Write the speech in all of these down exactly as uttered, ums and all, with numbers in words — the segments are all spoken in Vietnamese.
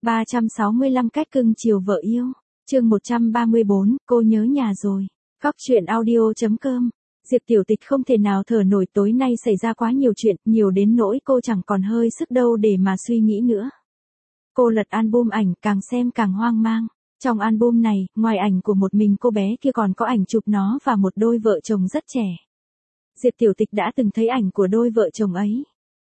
ba trăm sáu mươi lăm cách cưng chiều vợ yêu. Chương một trăm ba mươi bốn, cô nhớ nhà rồi. Cóc truyện audio chấm com. Diệp Tiểu Tịch không thể nào thở nổi, tối nay xảy ra quá nhiều chuyện, nhiều đến nỗi cô chẳng còn hơi sức đâu để mà suy nghĩ nữa. Cô lật album ảnh, càng xem càng hoang mang. Trong album này, ngoài ảnh của một mình cô bé kia còn có ảnh chụp nó và một đôi vợ chồng rất trẻ. Diệp Tiểu Tịch đã từng thấy ảnh của đôi vợ chồng ấy.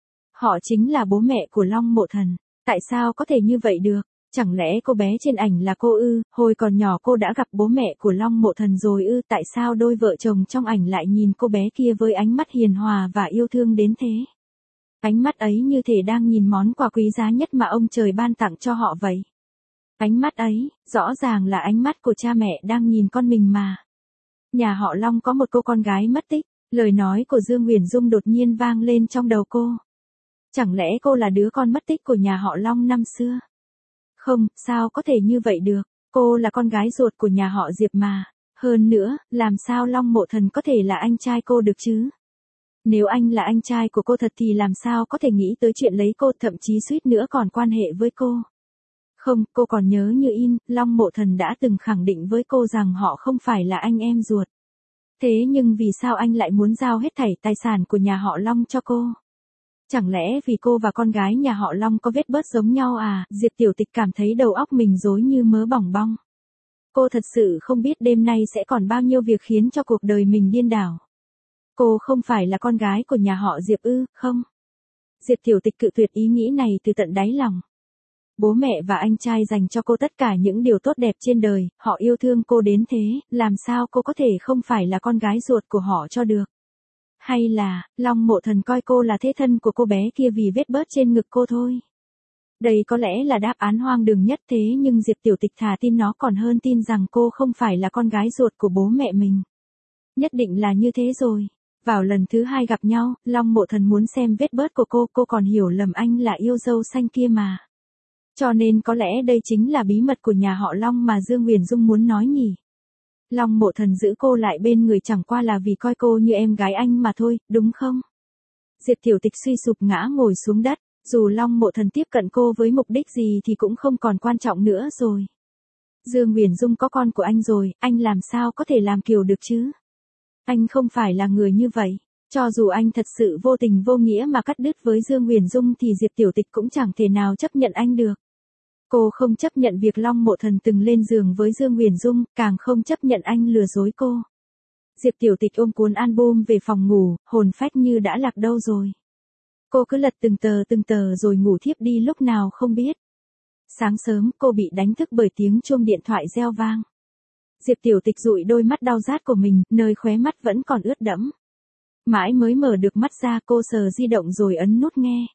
Họ chính là bố mẹ của Long Mộ Thần. Tại sao có thể như vậy được? Chẳng lẽ cô bé trên ảnh là cô ư? Hồi còn nhỏ cô đã gặp bố mẹ của Long Mộ Thần rồi ư? Tại sao đôi vợ chồng trong ảnh lại nhìn cô bé kia với ánh mắt hiền hòa và yêu thương đến thế? Ánh mắt ấy như thể đang nhìn món quà quý giá nhất mà ông trời ban tặng cho họ vậy. Ánh mắt ấy, rõ ràng là ánh mắt của cha mẹ đang nhìn con mình mà. Nhà họ Long có một cô con gái mất tích, lời nói của Dương Huyền Dung đột nhiên vang lên trong đầu cô. Chẳng lẽ cô là đứa con mất tích của nhà họ Long năm xưa? Không, sao có thể như vậy được, cô là con gái ruột của nhà họ Diệp mà. Hơn nữa, làm sao Long Mộ Thần có thể là anh trai cô được chứ? Nếu anh là anh trai của cô thật thì làm sao có thể nghĩ tới chuyện lấy cô, thậm chí suýt nữa còn quan hệ với cô. Không, cô còn nhớ như in, Long Mộ Thần đã từng khẳng định với cô rằng họ không phải là anh em ruột. Thế nhưng vì sao anh lại muốn giao hết thảy tài sản của nhà họ Long cho cô? Chẳng lẽ vì cô và con gái nhà họ Long có vết bớt giống nhau à? Diệp Tiểu Tịch cảm thấy đầu óc mình rối như mớ bỏng bong. Cô thật sự không biết đêm nay sẽ còn bao nhiêu việc khiến cho cuộc đời mình điên đảo. Cô không phải là con gái của nhà họ Diệp ư? Không. Diệp Tiểu Tịch cự tuyệt ý nghĩ này từ tận đáy lòng. Bố mẹ và anh trai dành cho cô tất cả những điều tốt đẹp trên đời, họ yêu thương cô đến thế, làm sao cô có thể không phải là con gái ruột của họ cho được? Hay là, Long Mộ Thần coi cô là thế thân của cô bé kia vì vết bớt trên ngực cô thôi? Đây có lẽ là đáp án hoang đường nhất, thế nhưng Diệp Tiểu Tịch thà tin nó còn hơn tin rằng cô không phải là con gái ruột của bố mẹ mình. Nhất định là như thế rồi. Vào lần thứ hai gặp nhau, Long Mộ Thần muốn xem vết bớt của cô, cô còn hiểu lầm anh là yêu dâu xanh kia mà. Cho nên có lẽ đây chính là bí mật của nhà họ Long mà Dương Huyền Dung muốn nói nhỉ. Long Mộ Thần giữ cô lại bên người chẳng qua là vì coi cô như em gái anh mà thôi, đúng không? Diệp Tiểu Tịch suy sụp ngã ngồi xuống đất, dù Long Mộ Thần tiếp cận cô với mục đích gì thì cũng không còn quan trọng nữa rồi. Dương Huyền Dung có con của anh rồi, anh làm sao có thể làm kiểu được chứ? Anh không phải là người như vậy. Cho dù anh thật sự vô tình vô nghĩa mà cắt đứt với Dương Huyền Dung thì Diệp Tiểu Tịch cũng chẳng thể nào chấp nhận anh được. Cô không chấp nhận việc Long Mộ Thần từng lên giường với Dương Huyền Dung, càng không chấp nhận anh lừa dối cô. Diệp Tiểu Tịch ôm cuốn album về phòng ngủ, hồn phách như đã lạc đâu rồi. Cô cứ lật từng tờ từng tờ rồi ngủ thiếp đi lúc nào không biết. Sáng sớm cô bị đánh thức bởi tiếng chuông điện thoại reo vang. Diệp Tiểu Tịch dụi đôi mắt đau rát của mình, nơi khóe mắt vẫn còn ướt đẫm. Mãi mới mở được mắt ra, cô sờ di động rồi ấn nút nghe.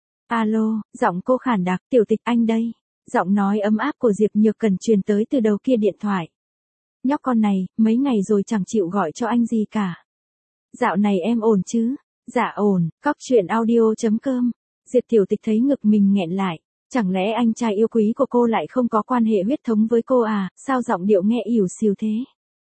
Alo, giọng cô khản đặc, Tiểu Tịch anh đây. Giọng nói ấm áp của Diệp Nhược Cần truyền tới từ đầu kia điện thoại. Nhóc con này, mấy ngày rồi chẳng chịu gọi cho anh gì cả. Dạo này em ổn chứ? Dạ ổn, cóc truyện audio chấm com. Diệp Tiểu Tịch thấy ngực mình nghẹn lại. Chẳng lẽ anh trai yêu quý của cô lại không có quan hệ huyết thống với cô à? Sao giọng điệu nghe ỉu xìu thế?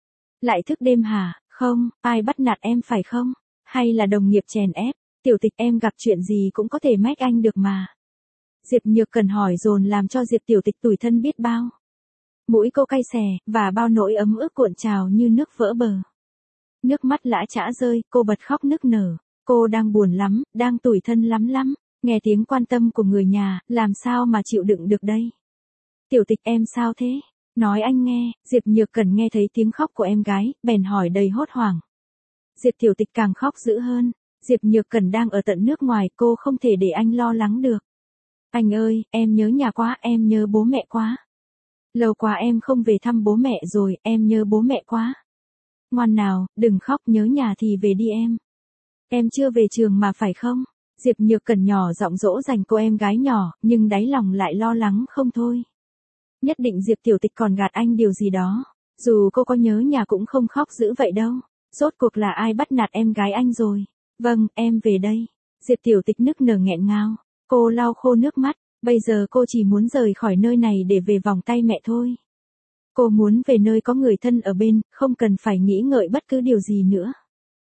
Lại thức đêm hả? Không, ai bắt nạt em phải không? Hay là đồng nghiệp chèn ép? Tiểu Tịch em gặp chuyện gì cũng có thể mách anh được mà. Diệp Nhược Cần hỏi dồn làm cho Diệp Tiểu Tịch tủi thân biết bao. Mũi cô cay xè, và bao nỗi ấm ức cuộn trào như nước vỡ bờ. Nước mắt lã chã rơi, cô bật khóc nức nở. Cô đang buồn lắm, đang tủi thân lắm lắm. Nghe tiếng quan tâm của người nhà, làm sao mà chịu đựng được đây? Tiểu Tịch em sao thế? Nói anh nghe. Diệp Nhược Cần nghe thấy tiếng khóc của em gái, bèn hỏi đầy hốt hoảng. Diệp Tiểu Tịch càng khóc dữ hơn. Diệp Nhược Cần đang ở tận nước ngoài, cô không thể để anh lo lắng được. Anh ơi, em nhớ nhà quá, em nhớ bố mẹ quá. Lâu quá em không về thăm bố mẹ rồi, em nhớ bố mẹ quá. Ngoan nào, đừng khóc, nhớ nhà thì về đi em. Em chưa về trường mà phải không? Diệp Nhược Cần nhỏ giọng dỗ dành cô em gái nhỏ, nhưng đáy lòng lại lo lắng không thôi. Nhất định Diệp Tiểu Tịch còn gạt anh điều gì đó. Dù cô có nhớ nhà cũng không khóc dữ vậy đâu. Rốt cuộc là ai bắt nạt em gái anh rồi? Vâng, em về đây. Diệp Tiểu Tịch nức nở nghẹn ngào. Cô lau khô nước mắt, bây giờ cô chỉ muốn rời khỏi nơi này để về vòng tay mẹ thôi. Cô muốn về nơi có người thân ở bên, không cần phải nghĩ ngợi bất cứ điều gì nữa.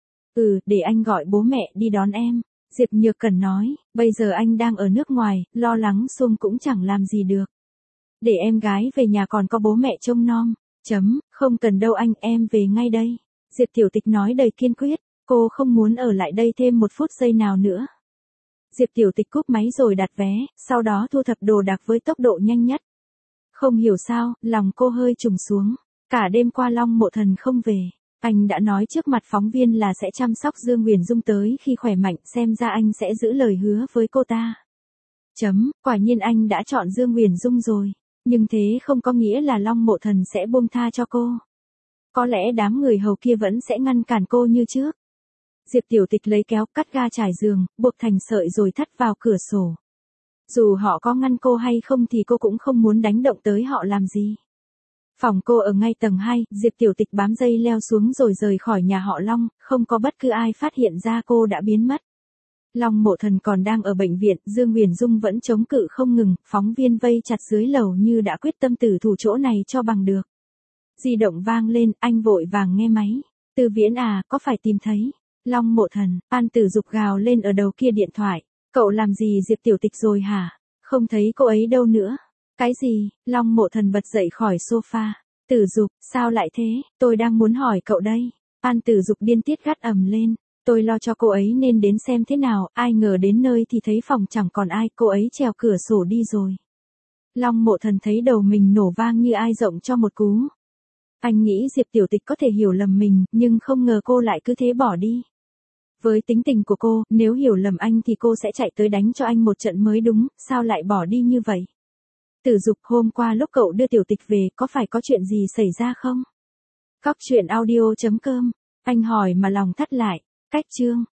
Ừ, để anh gọi bố mẹ đi đón em. Diệp Nhược Cần nói, bây giờ anh đang ở nước ngoài, lo lắng xuông cũng chẳng làm gì được. Để em gái về nhà còn có bố mẹ trông nom. Chấm, không cần đâu anh, em về ngay đây. Diệp Tiểu Tịch nói đầy kiên quyết, cô không muốn ở lại đây thêm một phút giây nào nữa. Diệp Tiểu Tịch cúp máy rồi đặt vé, sau đó thu thập đồ đạc với tốc độ nhanh nhất. Không hiểu sao, lòng cô hơi trùng xuống. Cả đêm qua Long Mộ Thần không về. Anh đã nói trước mặt phóng viên là sẽ chăm sóc Dương Huyền Dung tới khi khỏe mạnh, xem ra anh sẽ giữ lời hứa với cô ta. Chấm, quả nhiên anh đã chọn Dương Huyền Dung rồi. Nhưng thế không có nghĩa là Long Mộ Thần sẽ buông tha cho cô. Có lẽ đám người hầu kia vẫn sẽ ngăn cản cô như trước. Diệp Tiểu Tịch lấy kéo cắt ga trải giường, buộc thành sợi rồi thắt vào cửa sổ. Dù họ có ngăn cô hay không thì cô cũng không muốn đánh động tới họ làm gì. Phòng cô ở ngay tầng hai, Diệp Tiểu Tịch bám dây leo xuống rồi rời khỏi nhà họ Long, không có bất cứ ai phát hiện ra cô đã biến mất. Long Mộ Thần còn đang ở bệnh viện, Dương Huyền Dung vẫn chống cự không ngừng, phóng viên vây chặt dưới lầu như đã quyết tâm tử thủ chỗ này cho bằng được. Di động vang lên, anh vội vàng nghe máy. Từ Viễn à, có phải tìm thấy Long Mộ Thần? An Tử Dục gào lên ở đầu kia điện thoại. Cậu làm gì Diệp Tiểu Tịch rồi hả? Không thấy cô ấy đâu nữa. Cái gì? Long Mộ Thần bật dậy khỏi sofa. Tử Dục, sao lại thế? Tôi đang muốn hỏi cậu đây. An Tử Dục điên tiết gắt ầm lên. Tôi lo cho cô ấy nên đến xem thế nào, ai ngờ đến nơi thì thấy phòng chẳng còn ai, cô ấy trèo cửa sổ đi rồi. Long Mộ Thần thấy đầu mình nổ vang như ai rộng cho một cú. Anh nghĩ Diệp Tiểu Tịch có thể hiểu lầm mình, nhưng không ngờ cô lại cứ thế bỏ đi. Với tính tình của cô, nếu hiểu lầm anh thì cô sẽ chạy tới đánh cho anh một trận mới đúng, sao lại bỏ đi như vậy? Tử Dục, hôm qua lúc cậu đưa Tiểu Tịch về, có phải có chuyện gì xảy ra không? Cóc truyện audio chấm com, anh hỏi mà lòng thắt lại. Cách chương